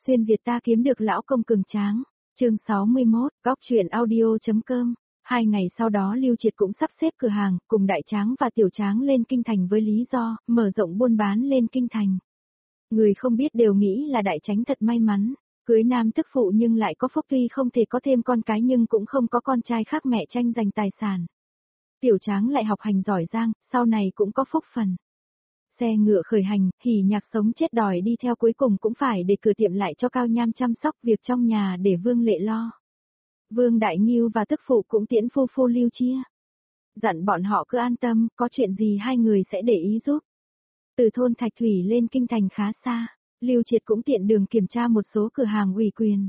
Xuyên Việt ta kiếm được lão công cường tráng. Chương 61, góc truyện audio.com. 2 ngày sau đó Lưu Triệt cũng sắp xếp cửa hàng, cùng Đại Tráng và Tiểu Tráng lên kinh thành với lý do, mở rộng buôn bán lên kinh thành. Người không biết đều nghĩ là Đại Tránh thật may mắn, cưới nam tức phụ nhưng lại có phúc, tuy không thể có thêm con cái nhưng cũng không có con trai khác mẹ tranh giành tài sản. Tiểu Tráng lại học hành giỏi giang, sau này cũng có phúc phần. Xe ngựa khởi hành, hỉ nhạc sống chết đòi đi theo, cuối cùng cũng phải để cửa tiệm lại cho Cao Nham chăm sóc việc trong nhà để Vương Lệ lo. Vương Đại Ngưu và tức phụ cũng tiễn phu phu Lưu Chia. Dặn bọn họ cứ an tâm, có chuyện gì hai người sẽ để ý giúp. Từ thôn Thạch Thủy lên kinh thành khá xa, Lưu Triệt cũng tiện đường kiểm tra một số cửa hàng ủy quyền.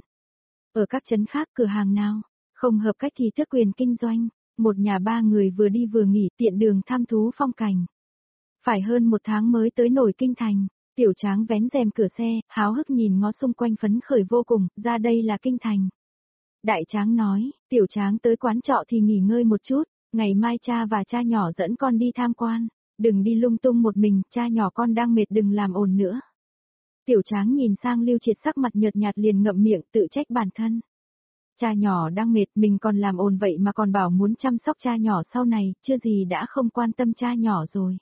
Ở các trấn khác cửa hàng nào không hợp cách thì tước quyền kinh doanh. Một nhà ba người vừa đi vừa nghỉ, tiện đường tham thú phong cảnh. Phải hơn 1 tháng mới tới nổi kinh thành, Tiểu Tráng vén rèm cửa xe, háo hức nhìn ngó xung quanh phấn khởi vô cùng, ra đây là kinh thành. Đại Tráng nói, Tiểu Tráng tới quán trọ thì nghỉ ngơi một chút, ngày mai cha và cha nhỏ dẫn con đi tham quan, đừng đi lung tung một mình, cha nhỏ con đang mệt đừng làm ồn nữa. Tiểu Tráng nhìn sang Lưu Triệt sắc mặt nhợt nhạt liền ngậm miệng tự trách bản thân. Cha nhỏ đang mệt, mình còn làm ồn vậy mà còn bảo muốn chăm sóc cha nhỏ sau này, chưa gì đã không quan tâm cha nhỏ rồi.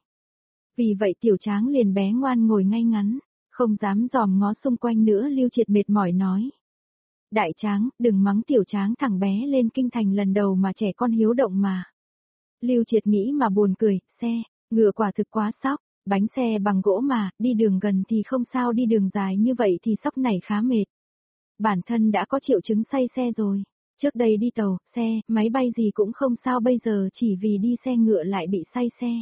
Vì vậy Tiểu Tráng liền bé ngoan ngồi ngay ngắn, không dám dòm ngó xung quanh nữa. Lưu Triệt mệt mỏi nói. Đại Tráng, đừng mắng Tiểu Tráng, thằng bé lên kinh thành lần đầu mà trẻ con hiếu động mà. Lưu Triệt nghĩ mà buồn cười, ngựa quả thực quá sóc, bánh xe bằng gỗ mà, đi đường gần thì không sao, đi đường dài như vậy thì sóc này khá mệt. Bản thân đã có triệu chứng say xe rồi, trước đây đi tàu, xe, máy bay gì cũng không sao, bây giờ chỉ vì đi xe ngựa lại bị say xe.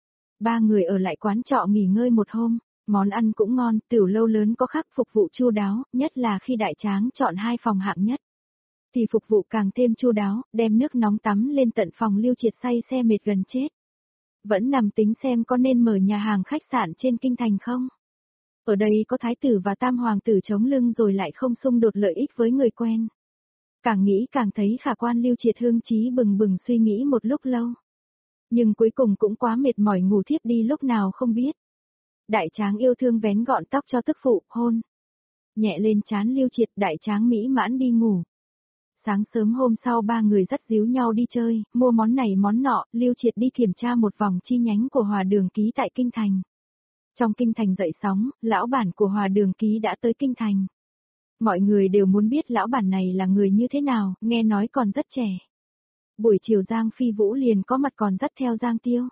3 người ở lại quán trọ nghỉ ngơi một hôm, món ăn cũng ngon, tiểu lâu lớn có khác phục vụ chu đáo, nhất là khi Đại Tráng chọn 2 phòng hạng nhất. Thì phục vụ càng thêm chu đáo, đem nước nóng tắm lên tận phòng. Lưu Triệt say xe mệt gần chết. Vẫn nằm tính xem có nên mở nhà hàng khách sạn trên kinh thành không. Ở đây có thái tử và tam hoàng tử chống lưng rồi lại không xung đột lợi ích với người quen. Càng nghĩ càng thấy khả quan. Lưu Triệt hương chí bừng bừng suy nghĩ một lúc lâu. Nhưng cuối cùng cũng quá mệt mỏi ngủ thiếp đi lúc nào không biết. Đại Tráng yêu thương vén gọn tóc cho tức phụ, hôn nhẹ lên trán Lưu Triệt. Đại Tráng mỹ mãn đi ngủ. Sáng sớm hôm sau 3 người dắt díu nhau đi chơi, mua món này món nọ. Lưu Triệt đi kiểm tra một vòng chi nhánh của Hòa Đường Ký tại kinh thành. Trong kinh thành dậy sóng, lão bản của Hòa Đường Ký đã tới kinh thành. Mọi người đều muốn biết lão bản này là người như thế nào, nghe nói còn rất trẻ. Buổi chiều Giang Phi Vũ liền có mặt, còn dắt theo Giang Tiêu.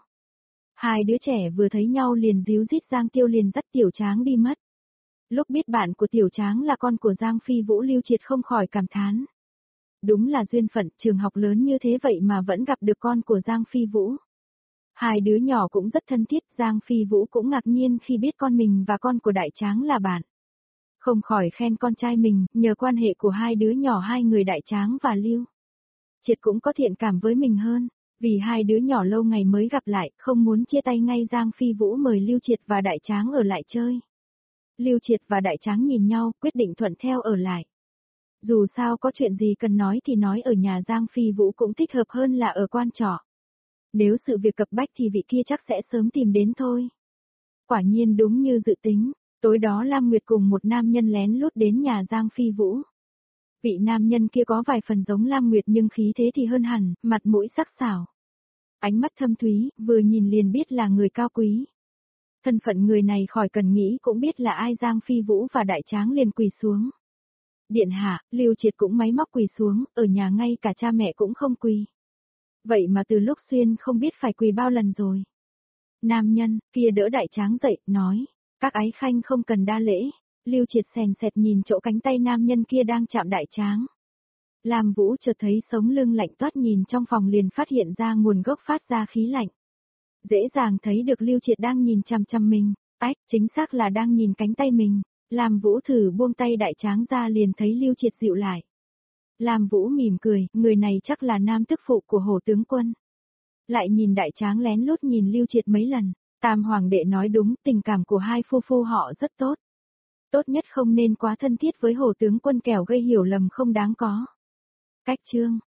2 đứa trẻ vừa thấy nhau liền díu dít, Giang Tiêu liền dắt Tiểu Tráng đi mất. Lúc biết bạn của Tiểu Tráng là con của Giang Phi Vũ, Lưu Triệt không khỏi cảm thán. Đúng là duyên phận, trường học lớn như thế vậy mà vẫn gặp được con của Giang Phi Vũ. 2 đứa nhỏ cũng rất thân thiết, Giang Phi Vũ cũng ngạc nhiên khi biết con mình và con của Đại Tráng là bạn. Không khỏi khen con trai mình, nhờ quan hệ của 2 đứa nhỏ, 2 người Đại Tráng và Lưu Triệt cũng có thiện cảm với mình hơn, vì 2 đứa nhỏ lâu ngày mới gặp lại, không muốn chia tay ngay. Giang Phi Vũ mời Lưu Triệt và Đại Tráng ở lại chơi. Lưu Triệt và Đại Tráng nhìn nhau, quyết định thuận theo ở lại. Dù sao có chuyện gì cần nói thì nói ở nhà Giang Phi Vũ cũng thích hợp hơn là ở quan trọ. Nếu sự việc cập bách thì vị kia chắc sẽ sớm tìm đến thôi. Quả nhiên đúng như dự tính, tối đó Lam Nguyệt cùng một nam nhân lén lút đến nhà Giang Phi Vũ. Vị nam nhân kia có vài phần giống Lam Nguyệt nhưng khí thế thì hơn hẳn, mặt mũi sắc sảo. Ánh mắt thâm thúy, vừa nhìn liền biết là người cao quý. Thân phận người này khỏi cần nghĩ cũng biết là ai. Giang Phi Vũ và Đại Tráng liền quỳ xuống. Điện hạ, Lưu Triệt cũng máy móc quỳ xuống, ở nhà ngay cả cha mẹ cũng không quỳ. Vậy mà từ lúc xuyên không biết phải quỳ bao lần rồi. Nam nhân kia đỡ Đại Tráng dậy, nói, các ái khanh không cần đa lễ. Lưu Triệt sèn sẹt nhìn chỗ cánh tay nam nhân kia đang chạm Đại Tráng. Lam Vũ chợt thấy sống lưng lạnh toát, nhìn trong phòng liền phát hiện ra nguồn gốc phát ra khí lạnh. Dễ dàng thấy được Lưu Triệt đang nhìn chằm chằm mình, chính xác là đang nhìn cánh tay mình. Lam Vũ thử buông tay Đại Tráng ra liền thấy Lưu Triệt dịu lại. Lam Vũ mỉm cười, người này chắc là nam tức phụ của Hổ tướng quân. Lại nhìn Đại Tráng lén lút nhìn Lưu Triệt mấy lần, Tam Hoàng đệ nói đúng, tình cảm của 2 phu phu họ rất tốt. Tốt nhất không nên quá thân thiết với Hổ tướng quân kẻo gây hiểu lầm không đáng có. Cách chương